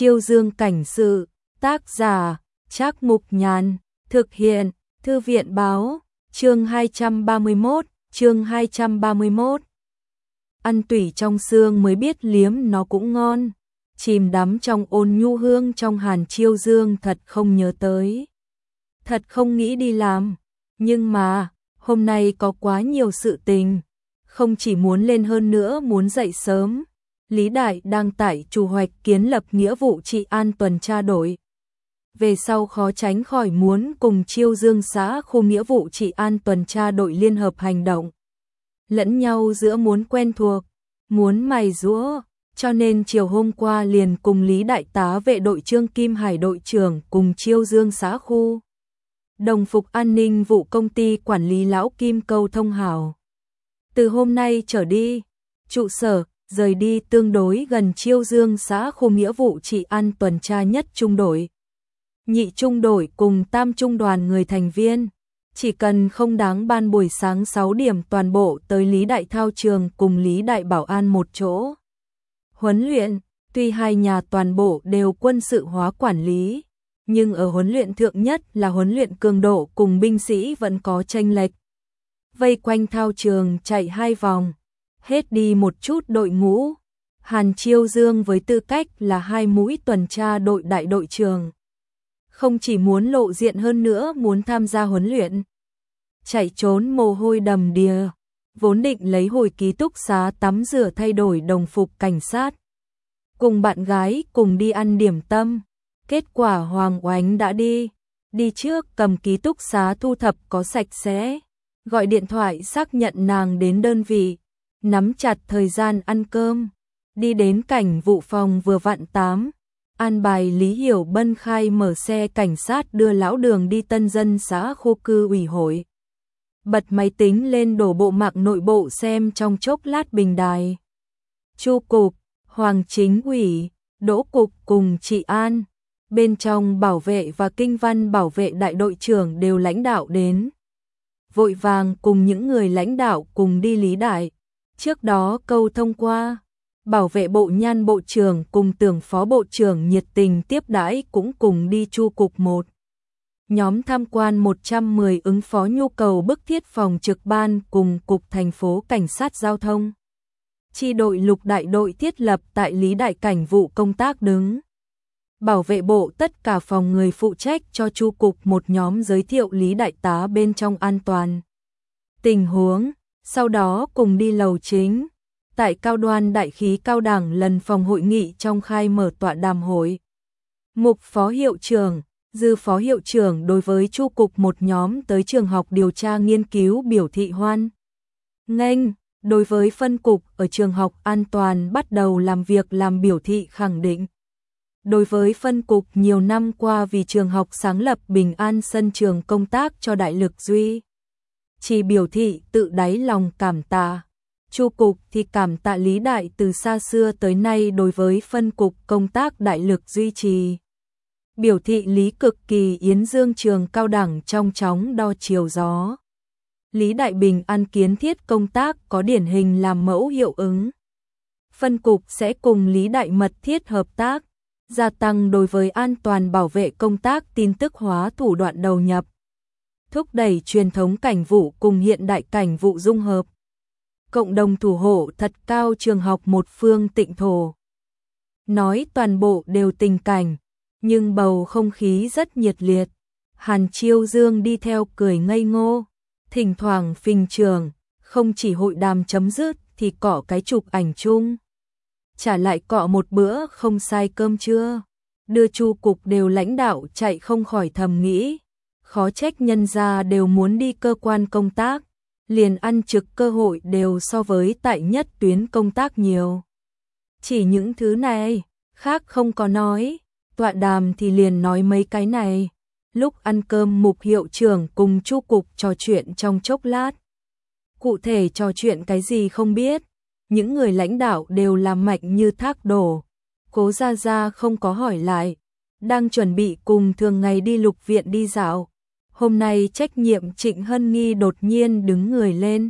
Chiêu Dương cảnh sự, tác giả, Trác Mục Nhàn, thực hiện, Thư viện báo, chương 231, chương 231. Ăn tủy trong xương mới biết liếm nó cũng ngon, chìm đắm trong ôn nhu hương trong Hàn Chiêu Dương thật không nhớ tới. Thật không nghĩ đi làm, nhưng mà, hôm nay có quá nhiều sự tình, không chỉ muốn lên hơn nữa muốn dậy sớm. Lý Đại đang tại chủ hoạch kiến lập nghĩa vụ trị an tuần tra đội. Về sau khó tránh khỏi muốn cùng Chiêu Dương xã khu nghĩa vụ trị an tuần tra đội liên hợp hành động. Lẫn nhau giữa muốn quen thuộc, muốn mài giũa, cho nên chiều hôm qua liền cùng Lý Đại tá vệ đội Trương Kim Hải đội trưởng cùng Chiêu Dương xã khu. Đồng phục an ninh vụ công ty quản lý Lão Kim câu thông hảo. Từ hôm nay trở đi, trụ sở rời đi tương đối gần Chiêu Dương xã khu nghĩa vụ trị an tuần tra nhất trung đội. Nhị trung đội cùng tam trung đoàn người thành viên, chỉ cần không đáng ban buổi sáng 6 điểm toàn bộ tới Lý Đại thao trường cùng Lý Đại bảo an một chỗ. Huấn luyện, tuy hai nhà toàn bộ đều quân sự hóa quản lý, nhưng ở huấn luyện thượng nhất là huấn luyện cường độ cùng binh sĩ vẫn có chênh lệch. Vây quanh thao trường chạy 2 vòng, hết đi một chút đội ngũ. Hàn Chiêu Dương với tư cách là 2 mũi tuần tra đội đại đội trưởng, không chỉ muốn lộ diện hơn nữa muốn tham gia huấn luyện. Chạy trốn mồ hôi đầm đìa, vốn định lấy hồi ký túc xá tắm rửa thay đổi đồng phục cảnh sát. Cùng bạn gái cùng đi ăn điểm tâm, kết quả Hoàng Oánh đã đi trước cầm ký túc xá thu thập có sạch sẽ, gọi điện thoại xác nhận nàng đến đơn vị, nắm chặt thời gian ăn cơm, đi đến cảnh vụ phòng vừa vặn 8. An bài Lý Hiểu Bân khai mở xe cảnh sát đưa lão Đường đi Tân Dân xã khu cư ủy hội. Bật máy tính lên đổ bộ mạng nội bộ xem trong chốc lát bình đài. Chu cục, Hoàng chính ủy, Đỗ cục cùng trị an, bên trong bảo vệ và kinh văn bảo vệ đại đội trưởng đều lãnh đạo đến. Vội vàng cùng những người lãnh đạo cùng đi Lý Đại. Trước đó câu thông qua, bảo vệ bộ Nhan bộ trưởng cùng Tưởng phó bộ trưởng nhiệt tình tiếp đãi cũng cùng đi Chu cục 1. Nhóm tham quan 110 ứng phó nhu cầu bức thiết phòng trực ban cùng cục thành phố cảnh sát giao thông. Chi đội lục đại đội thiết lập tại Lý Đại cảnh vụ công tác đứng. Bảo vệ bộ tất cả phòng người phụ trách cho Chu cục một nhóm giới thiệu Lý Đại tá bên trong an toàn. Tình huống, sau đó cùng đi lầu chính. Tại cao đoan đại khí cao đẳng lần phòng hội nghị trong khai mở tọa đàm hội. Mục phó hiệu trưởng, dư phó hiệu trưởng đối với Chu cục một nhóm tới trường học điều tra nghiên cứu biểu thị hoan nghênh, đối với phân cục ở trường học an toàn bắt đầu làm việc làm biểu thị khẳng định. Đối với phân cục nhiều năm qua vì trường học sáng lập bình an sân trường công tác cho đại lực duy, chỉ biểu thị tự đáy lòng cảm tạ. Chu cục thì cảm tạ Lý Đại từ xa xưa tới nay đối với phân cục công tác đại lực duy trì. Biểu thị Lý cực kỳ yến dương trường cao đẳng trong chóng đo chiều gió. Lý Đại bình an kiến thiết công tác có điển hình làm mẫu hiệu ứng. Phân cục sẽ cùng Lý Đại mật thiết hợp tác, gia tăng đối với an toàn bảo vệ công tác tin tức hóa thủ đoạn đầu nhập. Thúc đẩy truyền thống cảnh vụ cùng hiện đại cảnh vụ dung hợp. Cộng đồng thủ hộ thật cao trường học một phương tịnh thổ. Nói toàn bộ đều tình cảnh, nhưng bầu không khí rất nhiệt liệt. Hàn Chiêu Dương đi theo cười ngây ngô, thỉnh thoảng phình trường, không chỉ hội đàm chấm dứt thì cọ cái chụp ảnh chung. Trả lại cọ một bữa không sai cơm trưa, đưa Chu cục đều lãnh đạo chạy không khỏi thầm nghĩ. Khó trách nhân gia đều muốn đi cơ quan công tác. Liền ăn trực cơ hội đều so với tại nhất tuyến công tác nhiều. Chỉ những thứ này, khác không có nói, tọa đàm thì liền nói mấy cái này. Lúc ăn cơm Mục hiệu trưởng cùng Chu cục trò chuyện trong chốc lát. Cụ thể trò chuyện cái gì không biết, những người lãnh đạo đều làm mạnh như thác đổ. Cố Gia Gia không có hỏi lại, đang chuẩn bị cùng thường ngày đi Lục viện đi dạo. Hôm nay trách nhiệm Trịnh Hân Nghi đột nhiên đứng người lên.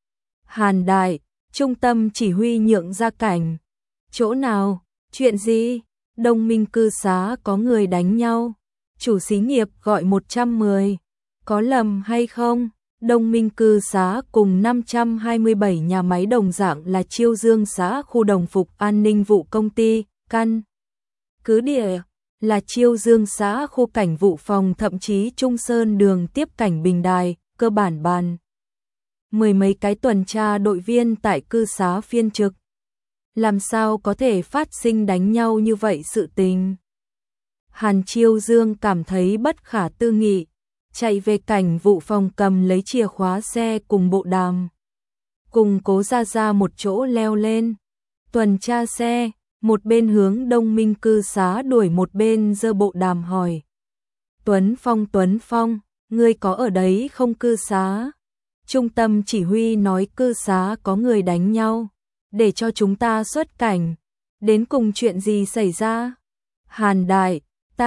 Hàn Đại, trung tâm chỉ huy nhượng ra cảnh. Chỗ nào, chuyện gì? Đông Minh cư xá có người đánh nhau. Chủ xí nghiệp gọi 110. Có lầm hay không? Đông Minh cư xá cùng 527 nhà máy đồng dạng là Chiêu Dương xã khu đồng phục an ninh vụ công ty, căn cứ địa là Chiêu Dương xã khu cảnh vụ phòng, thậm chí Trung Sơn đường tiếp cảnh Bình Đài, cơ bản bàn. Mười mấy cái tuần tra đội viên tại cư xá phiên trực. Làm sao có thể phát sinh đánh nhau như vậy sự tình? Hàn Chiêu Dương cảm thấy bất khả tư nghị, chạy về cảnh vụ phòng cầm lấy chìa khóa xe cùng bộ đàm. Cùng Cố Gia Gia một chỗ leo lên. Tuần tra xe, một bên hướng Đông Minh cư xá đuổi, một bên giơ bộ đàm hỏi. Tuấn Phong, ngươi có ở đấy không cư xá? Trung tâm chỉ huy nói cư xá có người đánh nhau, để cho chúng ta xuất cảnh. Đến cùng chuyện gì xảy ra? Hàn đại,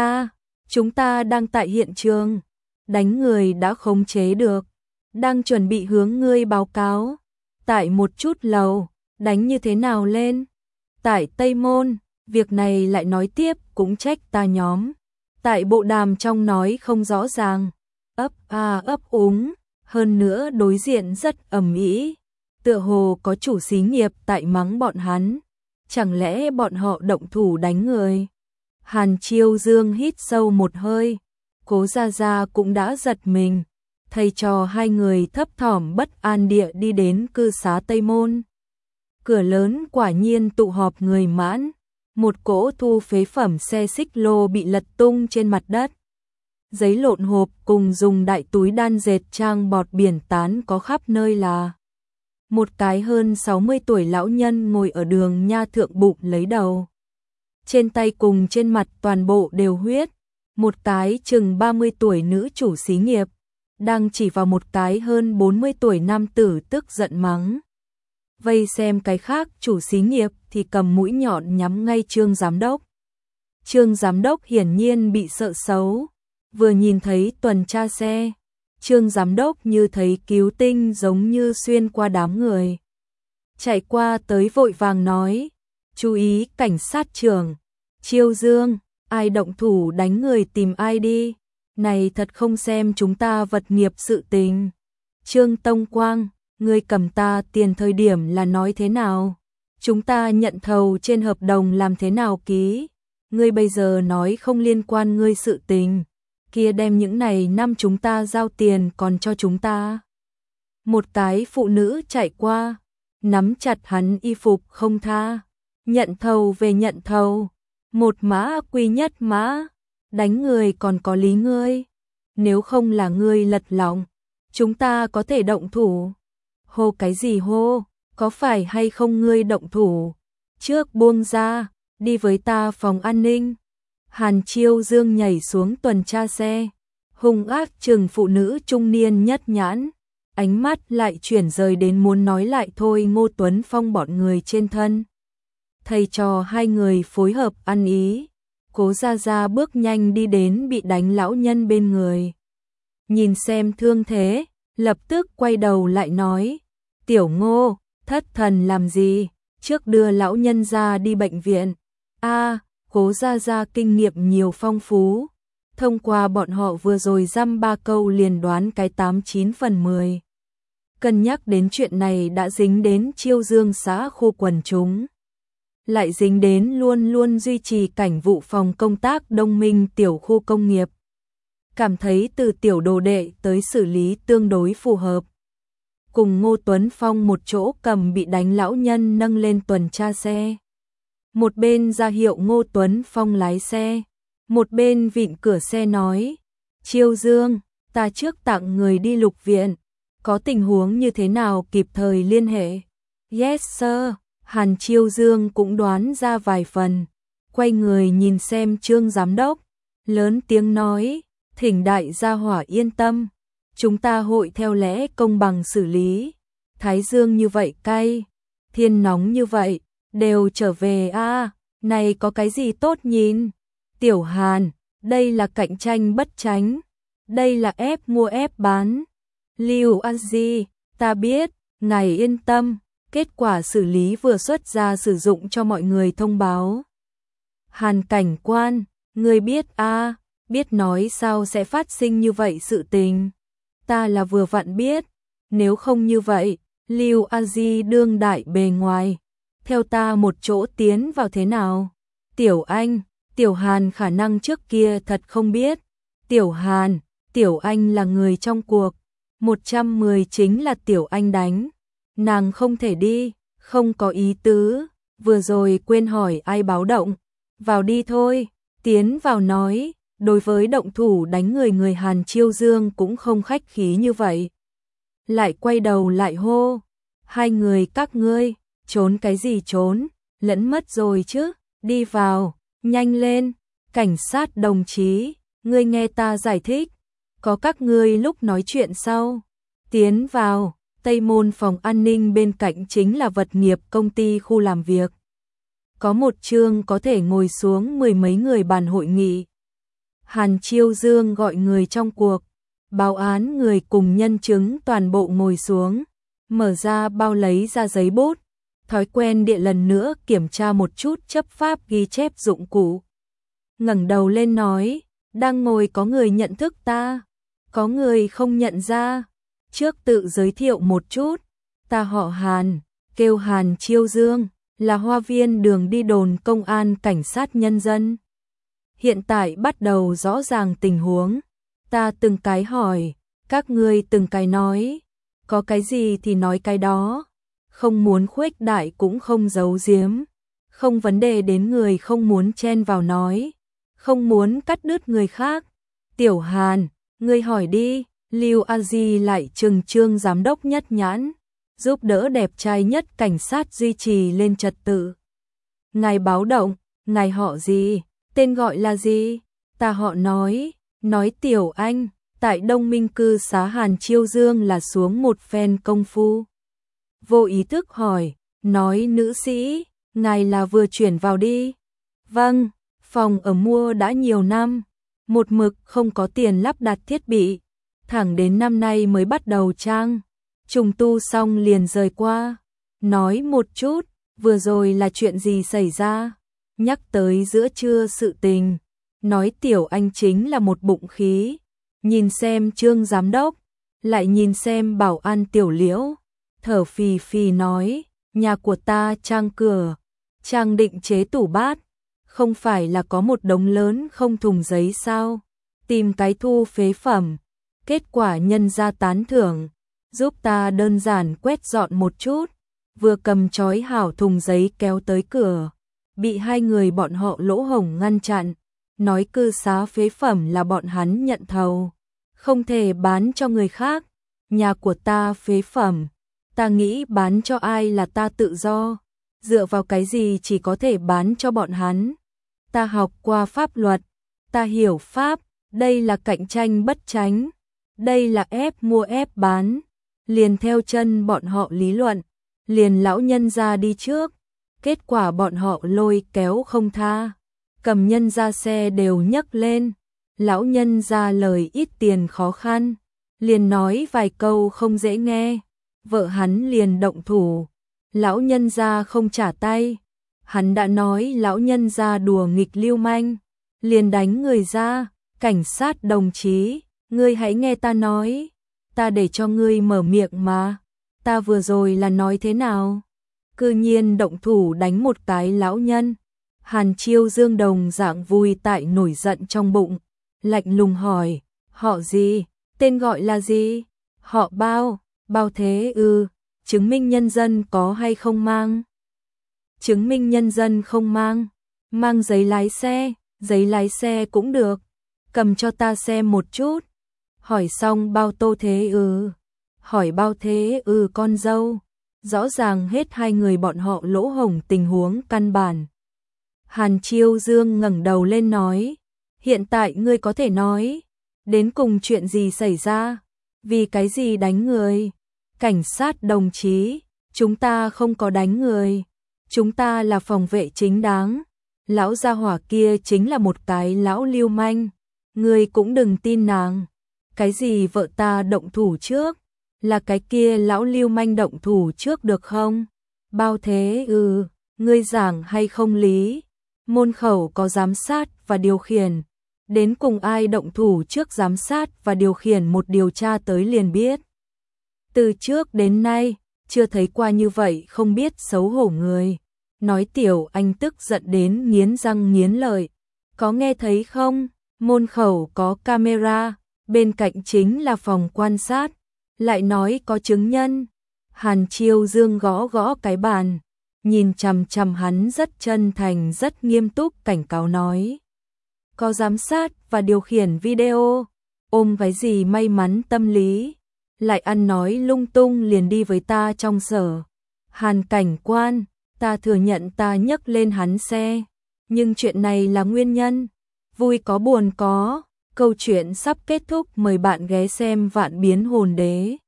chúng ta đang tại hiện trường. Đánh người đã khống chế được, đang chuẩn bị hướng ngươi báo cáo. Tại một chút lầu, đánh như thế nào lên? Tại Tây Môn, việc này lại nói tiếp cũng trách ta nhóm. Tại bộ đàm trong nói không rõ ràng, ấp úng, hơn nữa đối diện rất ầm ĩ, tựa hồ có chủ xí nghiệp tại mắng bọn hắn. Chẳng lẽ bọn họ động thủ đánh người? Hàn Chiêu Dương hít sâu một hơi, Cố Gia Gia cũng đã giật mình, thầy trò hai người thấp thỏm bất an địa đi đến cư xá Tây Môn. Cửa lớn quả nhiên tụ họp người mãn, một cỗ thu phế phẩm xe xích lô bị lật tung trên mặt đất. Giấy lộn hộp cùng dùng đại túi đan dệt trang bọt biển tán có khắp nơi là. Một cái hơn 60 tuổi lão nhân ngồi ở đường nha thượng bụng lấy đầu. Trên tay cùng trên mặt toàn bộ đều huyết. Một cái chừng 30 tuổi nữ chủ xí nghiệp, đang chỉ vào một cái hơn 40 tuổi nam tử tức giận mắng. Vây xem cái khác chủ xí nghiệp thì cầm mũi nhọn nhắm ngay Trương giám đốc. Trương giám đốc hiển nhiên bị sợ xấu, vừa nhìn thấy tuần tra xe, Trương giám đốc như thấy cứu tinh giống như xuyên qua đám người. Chạy qua tới vội vàng nói, chú ý cảnh sát trưởng, Chiêu Dương, ai động thủ đánh người tìm ai đi, này thật không xem chúng ta vật nghiệp sự tình. Trương Tông Quang, ngươi cầm ta tiền thời điểm là nói thế nào? Chúng ta nhận thầu trên hợp đồng làm thế nào ký? Ngươi bây giờ nói không liên quan ngươi sự tình, kia đem những này năm chúng ta giao tiền còn cho chúng ta. Một cái phụ nữ chạy qua, nắm chặt hắn y phục không tha. Nhận thầu về nhận thầu, một mã quy nhất mã, đánh người còn có lý ngươi. Nếu không là ngươi lật lọng, chúng ta có thể động thủ. Hô cái gì hô, có phải hay không ngươi động thủ? Trước buông ra, đi với ta phòng an ninh. Hàn Chiêu Dương nhảy xuống tuần tra xe, hung ác trừng phụ nữ trung niên nhất nhãn, ánh mắt lại chuyển rời đến muốn nói lại thôi Ngô Tuấn Phong bọn người trên thân. Thầy trò hai người phối hợp ăn ý, Cố Gia Gia bước nhanh đi đến bị đánh lão nhân bên người. Nhìn xem thương thế, lập tức quay đầu lại nói, Tiểu Ngô, thất thần làm gì, trước đưa lão nhân ra đi bệnh viện. Cố Gia Gia kinh nghiệm nhiều phong phú, thông qua bọn họ vừa rồi dăm ba câu liền đoán cái 89 phần 10. Cân nhắc đến chuyện này đã dính đến Chiêu Dương xã khu quần chúng, lại dính đến luôn luôn duy trì cảnh vụ phòng công tác Đông Minh tiểu khu công nghiệp. Cảm thấy từ tiểu đồ đệ tới xử lý tương đối phù hợp. Cùng Ngô Tuấn Phong một chỗ cầm bị đánh lão nhân nâng lên tuần tra xe. Một bên ra hiệu Ngô Tuấn Phong lái xe, một bên vịn cửa xe nói, Chiêu Dương, ta trước tặng người đi lục viện, có tình huống như thế nào kịp thời liên hệ. Yes sir, Hàn Chiêu Dương cũng đoán ra vài phần, quay người nhìn xem Trương giám đốc, lớn tiếng nói, thỉnh đại gia hỏa yên tâm, chúng ta hội theo lẽ công bằng xử lý. Thái dương như vậy cay, thiên nóng như vậy, đều trở về này có cái gì tốt nhìn. Tiểu Hàn, đây là cạnh tranh bất tránh, đây là ép mua ép bán. Lưu An Di, ta biết, ngài yên tâm, kết quả xử lý vừa xuất ra sử dụng cho mọi người thông báo. Hàn cảnh quan, ngươi biết a, biết nói sao sẽ phát sinh như vậy sự tình. Ta là vừa vặn biết, nếu không như vậy, Lưu A Di đương đại bề ngoài, theo ta một chỗ tiến vào thế nào? Tiểu Anh, Tiểu Hàn khả năng trước kia thật không biết. Tiểu Hàn, Tiểu Anh là người trong cuộc, 110 chính là Tiểu Anh đánh. Nàng không thể đi, không có ý tứ, vừa rồi quên hỏi ai báo động. Vào đi thôi, tiến vào nói, đối với động thủ đánh người Hàn Chiêu Dương cũng không khách khí như vậy. Lại quay đầu lại hô, hai người các ngươi, trốn cái gì trốn, lẫn mất rồi chứ, đi vào, nhanh lên, cảnh sát đồng chí, ngươi nghe ta giải thích, có các ngươi lúc nói chuyện sau, tiến vào, Tây Môn phòng an ninh bên cạnh chính là vật nghiệp công ty khu làm việc. Có một chương có thể ngồi xuống mười mấy người bàn hội nghị. Hàn Chiêu Dương gọi người trong cuộc, báo án người cùng nhân chứng toàn bộ ngồi xuống, mở ra bao lấy ra giấy bút, thói quen địa lần nữa kiểm tra một chút chấp pháp ghi chép dụng cụ. Ngẩng đầu lên nói, đang ngồi có người nhận thức ta, có người không nhận ra, trước tự giới thiệu một chút, ta họ Hàn, kêu Hàn Chiêu Dương, là Hoa Viên đường đi đồn công an cảnh sát nhân dân. Hiện tại bắt đầu rõ ràng tình huống, ta từng cái hỏi, các ngươi từng cái nói, có cái gì thì nói cái đó, không muốn khuếch đại cũng không giấu giếm, không vấn đề đến người không muốn chen vào nói, không muốn cắt đứt người khác. Tiểu Hàn, ngươi hỏi đi, Lưu A Di lại trừng trương giám đốc nhất nhãn, giúp đỡ đẹp trai nhất cảnh sát duy trì lên trật tự. Ngài báo động, ngài họ gì, tên gọi là gì? Ta họ nói Tiểu Anh, tại Đông Minh cư xá Hàn Chiêu Dương là xuống một phen công phu. Vô ý thức hỏi, nói nữ sĩ, ngài là vừa chuyển vào đi. Vâng, phòng ở mua đã nhiều năm, một mực không có tiền lắp đặt thiết bị, thẳng đến năm nay mới bắt đầu trang. Trùng tu xong liền rời qua, nói một chút, vừa rồi là chuyện gì xảy ra, nhắc tới giữa trưa sự tình, nói Tiểu Anh chính là một bụng khí, nhìn xem Trương giám đốc, lại nhìn xem bảo an Tiểu Liễu, thở phì phì nói, nhà của ta trang cửa, trang định chế tủ bát, không phải là có một đống lớn không thùng giấy sao, tìm cái thu phế phẩm, kết quả nhân ra tán thưởng. Giúp ta đơn giản quét dọn một chút, vừa cầm chói hảo thùng giấy kéo tới cửa, bị hai người bọn họ lỗ hổng ngăn chặn, nói cư xá phế phẩm là bọn hắn nhận thầu, không thể bán cho người khác, nhà của ta phế phẩm, ta nghĩ bán cho ai là ta tự do, dựa vào cái gì chỉ có thể bán cho bọn hắn, ta học qua pháp luật, ta hiểu pháp, đây là cạnh tranh bất chánh, đây là ép mua ép bán. Liền theo chân bọn họ lý luận, liền lão nhân ra đi trước, kết quả bọn họ lôi kéo không tha, cầm nhân ra xe đều nhấc lên, lão nhân ra lời ít tiền khó khăn, liền nói vài câu không dễ nghe, vợ hắn liền động thủ, lão nhân ra không trả tay, hắn đã nói lão nhân ra đùa nghịch lưu manh, liền đánh người ra, cảnh sát đồng chí, ngươi hãy nghe ta nói. Ta để cho ngươi mở miệng mà, ta vừa rồi là nói thế nào? Cư nhiên động thủ đánh một cái lão nhân. Hàn Chiêu Dương đồng dạng vui tại nổi giận trong bụng, lạnh lùng hỏi, họ gì, tên gọi là gì? Họ Bao, Bao thế chứng minh nhân dân có hay không mang? Chứng minh nhân dân không mang, mang giấy lái xe cũng được, cầm cho ta xem một chút. Hỏi xong Bao Tô thế hỏi Bao thế con dâu, rõ ràng hết hai người bọn họ lỗ hổng tình huống căn bản. Hàn Chiêu Dương ngẩng đầu lên nói, hiện tại ngươi có thể nói, đến cùng chuyện gì xảy ra, vì cái gì đánh người? Cảnh sát đồng chí, chúng ta không có đánh người, chúng ta là phòng vệ chính đáng, lão gia hỏa kia chính là một cái lão lưu manh, ngươi cũng đừng tin nàng. Cái gì vợ ta động thủ trước, là cái kia lão lưu manh động thủ trước được không? Bao thế ngươi giảng hay không lý, Môn khẩu có giám sát và điều khiển. Đến cùng ai động thủ trước giám sát và điều khiển một điều tra tới liền biết. Từ trước đến nay, chưa thấy qua như vậy không biết xấu hổ người. Nói Tiểu Anh tức giận đến nghiến răng nghiến lợi. Có nghe thấy không? Môn khẩu có camera, bên cạnh chính là phòng quan sát. Lại nói có chứng nhân. Hàn Chiêu Dương gõ gõ cái bàn, nhìn chằm chằm hắn rất chân thành rất nghiêm túc cảnh cáo nói. Có giám sát và điều khiển video, ôm cái gì may mắn tâm lý, lại ăn nói lung tung liền đi với ta trong sở. Hàn cảnh quan, ta thừa nhận ta nhấc lên hắn xe, nhưng chuyện này là nguyên nhân, vui có buồn có, câu chuyện sắp kết thúc mời bạn ghé xem Vạn Biến Hồn Đế.